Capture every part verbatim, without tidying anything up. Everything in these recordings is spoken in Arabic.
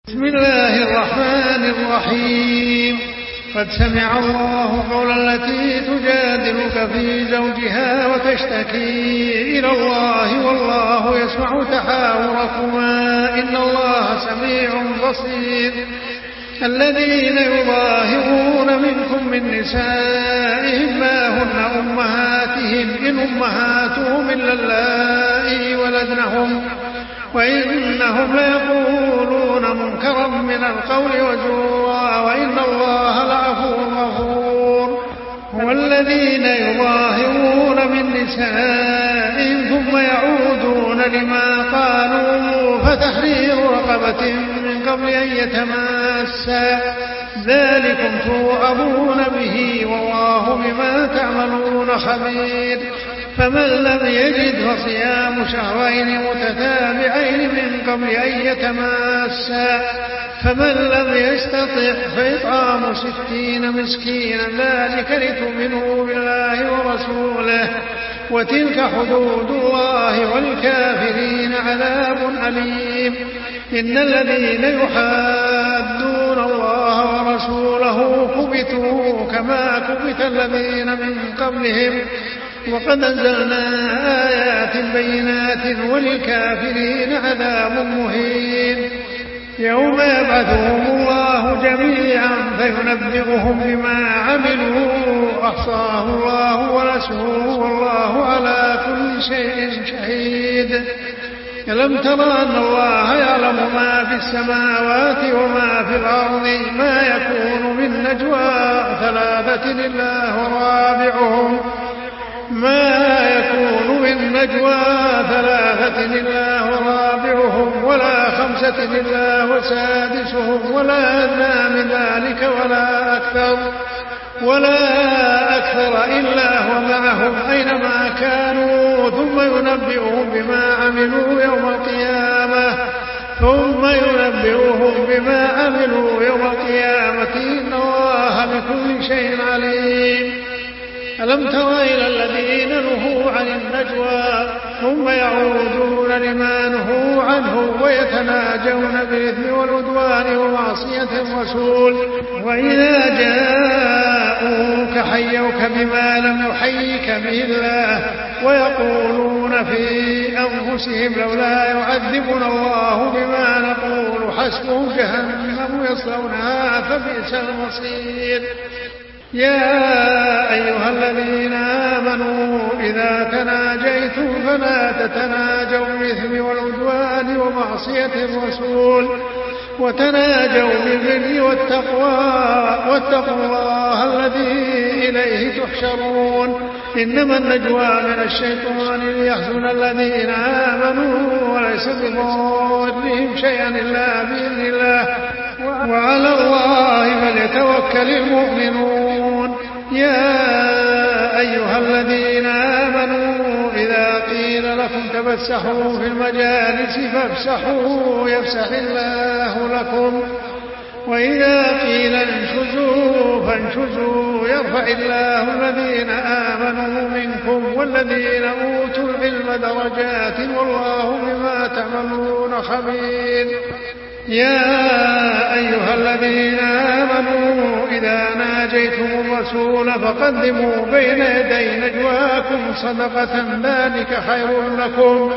بسم الله الرحمن الرحيم. قد سمع الله قول التي تجادلك في زوجها وتشتكي إلى الله والله يسمع تحاوركما إن الله سميع بصير. الذين يظاهرون منكم من نسائهم ما هن أمهاتهم إن أمهاتهم إلا اللائي ولدنهم وإنهم ليقولون منكرا من القول وزورا وإن الله لعفو غفور. والذين يظاهرون من نسائهم ثم يعودون لما قالوا فتحرير رقبة من قبل أن يتماسا ذلكم توعظون به والله بما تعملون خبير. فمن لم يجد فصيام شهرين متتابعين من قبل أن يتماسا فمن لم يستطع فإطعام ستين مسكينا ذلك لتؤمنوا بالله ورسوله وتلك حدود الله والكافرين عذاب أليم. إن الذين يحادون الله ورسوله كبتوا كما كبت الذين من قبلهم وقد أنزلنا آيات بينات وللكافرين عذاب مهين. يوم يبعثهم الله جميعا فينبئهم بما عملوا أحصاه الله ونسوه والله على كل شيء شهيد. ألم تر أن الله يعلم ما في السماوات وما في الأرض ما يكون من نجوى ثلاثة إلا هو رابعهم ما يكون من نجوى ثلاثة إلا هو رابعهم ولا خمسة إلا هو سادسهم ولا أدنى من ذلك ولا أكثر ولا أكثر إلا هو معهم أينما كانوا ثم ينبئهم بما عملوا يوم القيامة ثم ينبئهم بما عملوا يوم القيامة إن الله بكل شيء عليم. ألم تر إلى الذين نهوا عن النجوى ثم يعودون لما نهوا عنه ويتناجون بالإثم والعدوان ومعصية الرسول وإذا جاءوك حيوك بما لم يحيك به الله ويقولون في أنفسهم لولا يعذبنا الله بما نقول حسبهم جهنم يصلونها فبئس المصير. يا أيها الذين آمنوا إذا تناجيتم فلا تتناجوا بالإثم والعدوان ومعصية الرسول وتناجوا بالبر والتقوى واتقوا الله الذي إليه تحشرون. إنما النجوى من الشيطان ليحزن الذين آمنوا وليس بضارهم شيئا إلا بإذن الله وعلى الله فليتوكل المؤمنون. يا أيها الذين آمنوا إذا قيل لكم تفسحوا في المجالس فافسحوا يفسح الله لكم وإذا قيل انشزوا فانشزوا يرفع الله الذين آمنوا منكم والذين أوتوا العلم درجات والله بما تعملون خبير. يا أيها الذين آمنوا إذا ناجيتم الرسول فقدموا بين يدي نجواكم صدقة ذلك خير لكم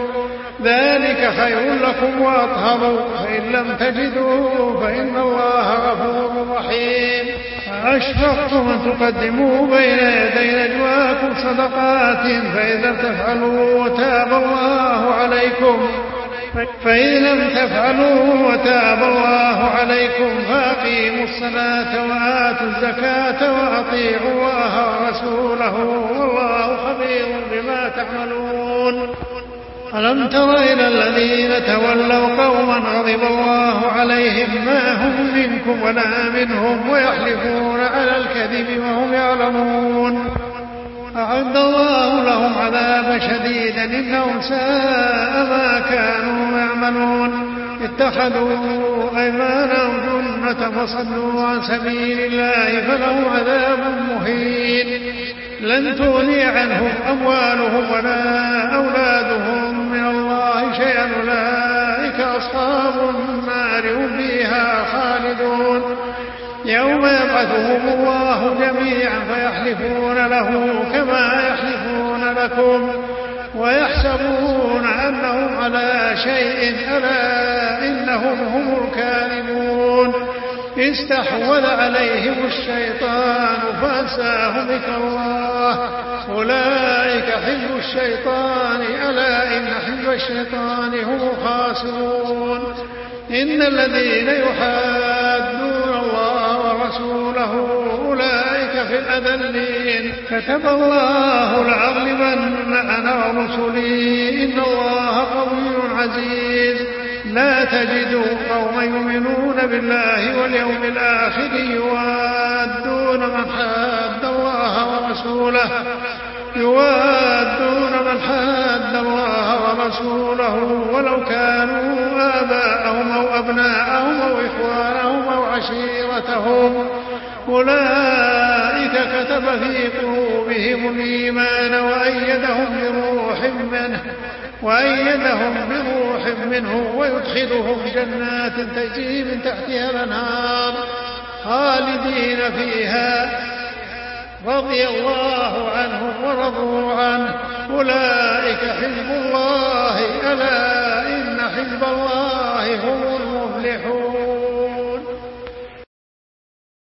ذلك خير لكم وأطهر فإن لم تجدوا فإن الله غفور رحيم. أشفقتم أن تقدموا بين يدي نجواكم صدقات فإذا تفعلوا وتاب الله عليكم فإن لم تفعلوا وتاب الله عليكم فأقيموا الصلاة وآتوا الزكاة وأطيعوا الله ورسوله والله خبير بما تعملون. ألم تر إلى الذين تولوا قوما غضب الله عليهم ما هم منكم ولا منهم ويحلفون على الكذب وهم يعلمون أعد الله لهم عذابا شديدا إنهم ساء ما كانوا يعملون. اتخذوا أيمانهم جنة فصدوا عن سبيل الله فلهم عذاب مهين. لن تغني عنهم أموالهم ولا أولادهم من الله شيئا أولئك أصحاب النار هم فيها يوم يبعثهم الله جميعا فيحلفون له كما يحلفون لكم ويحسبون أنهم على شيء ألا إنهم هم الكاذبون استحوذ عليهم الشيطان فأنساهم ذكر الله أولئك حزب الشيطان ألا إن حزب الشيطان هم الخاسرون إن الذين يحادون الله ورسوله أولئك في الأذلين كتب الله لأغلبن أنا ورسلي إن الله قوي عزيز لا تجد قوما يؤمنون بالله واليوم الآخر يوادون من حاد الله ورسوله يوادون من حاد الله ورسوله ولو كانوا آباءهم أو أبناءهم أو إخوانهم أو عشيرتهم أولئك كتب في قلوبهم الإيمان وأيدهم بروح منه وأيدهم بروح منه ويدخلهم جنات تجري من تحتها الأنهار خالدين فيها رضي الله عنهم ورضوا عنه أولئك حزب الله ألا إن حزب الله هم المفلحون.